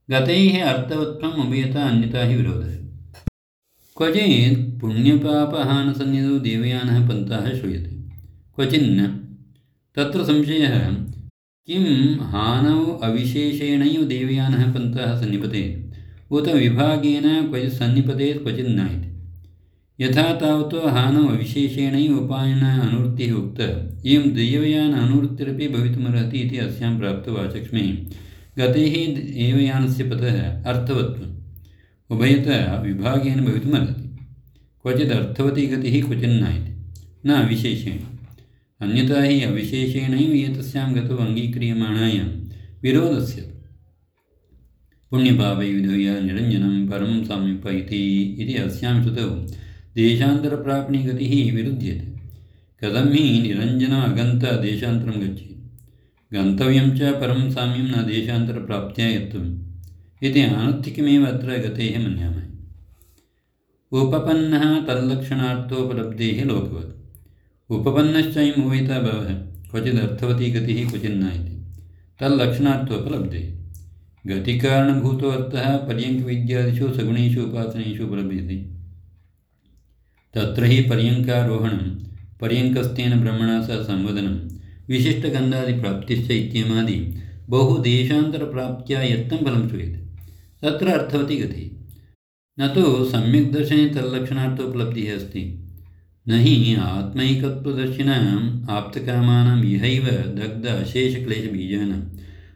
गतैः अर्थवत्त्वम् उभयता अन्यथा हि विरोधः। क्वचित् पुण्यपापहानसन्निधौ देवयानः पन्थः श्रूयते, क्वचिन्न। तत्र संशयः, किं हानौ अविशेषेणैव देवयानः पन्थः सन्निपतेत्, उत विभागेन क्वचित् सन्निपतेत् क्वचित् न इति। यथा तावत् हानौ अविशेषेणैव उपायन अनुवृत्तिः उक्ता, इयं देवयान अनुवृत्तिरपि भवितुमर्हति इति अस्यां प्राप्तवाचक्ष्मे गतैः देवयानस्य पथः अर्थवत्त्वम् उभयतः विभागेन भवितुमर्हति। क्वचित् अर्थवती गतिः क्वचिन्न इति, न अविशेषेण। अन्यथा हि अविशेषेणैव एतस्यां गतौ अङ्गीक्रियमाणायां विरोधस्य पुण्यपापैर्विधोय निरञ्जनं परं सामीप इति अस्यां श्रुतौ देशान्तरप्रापणी गतिः विरुध्यते। कथं हि निरञ्जनम् अगन्त देशान्तरं गच्छेत्, गन्तव्यं च परं साम्यं न देशान्तरप्राप्त्या यत्त्वम् इति अनर्थकमेव अत्र गतेः मन्यामहे। उपपन्नः तल्लक्षणार्थोपलब्धेः लोकवत्। उपपन्नश्चैव उभयतः भवः, क्वचित् अर्थवती गतिः क्वचिन्न इति तल्लक्षणार्थोपलब्धेः। गतिकारणभूतो अर्थः पर्यङ्कविद्यादिषु सगुणेषु उपासनेषु उपलभ्यते। तत्र हि पर्यङ्कारोहणं, पर्यङ्कस्थेन ब्रह्मणा सह संवदनं, विशिष्टगन्धादिप्राप्तिश्च इत्येमादि बहुदेशान्तरप्राप्त्या यत्नं फलं श्रूयते, तत्र अर्थवती गतिः। न तु सम्यक् दर्शने तल्लक्षणार्थोपलब्धिः अस्ति। न हि आत्मैकत्वदर्शिनाम् आप्तकामानाम् इहैव दग्ध अशेषक्लेशबीजानाम्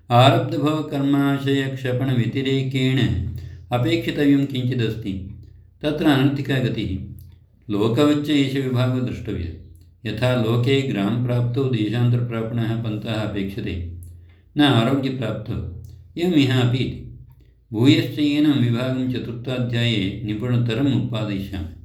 आरब्धभवकर्माशयक्षपणव्यतिरेकेण अपेक्षितव्यं किञ्चिदस्ति, तत्र अनर्थिका गतिः। लोकवच्च एष विभागो द्रष्टव्यः। यथा लोके ग्रामप्राप्तौ देशान्तरप्रापणः पन्थः अपेक्षते, न आरोग्यप्राप्तौ, एवमिह अपि इति। भूयश्च येन विभागं चतुर्थाध्याये निपुणतरम् उत्पादयिष्यामि।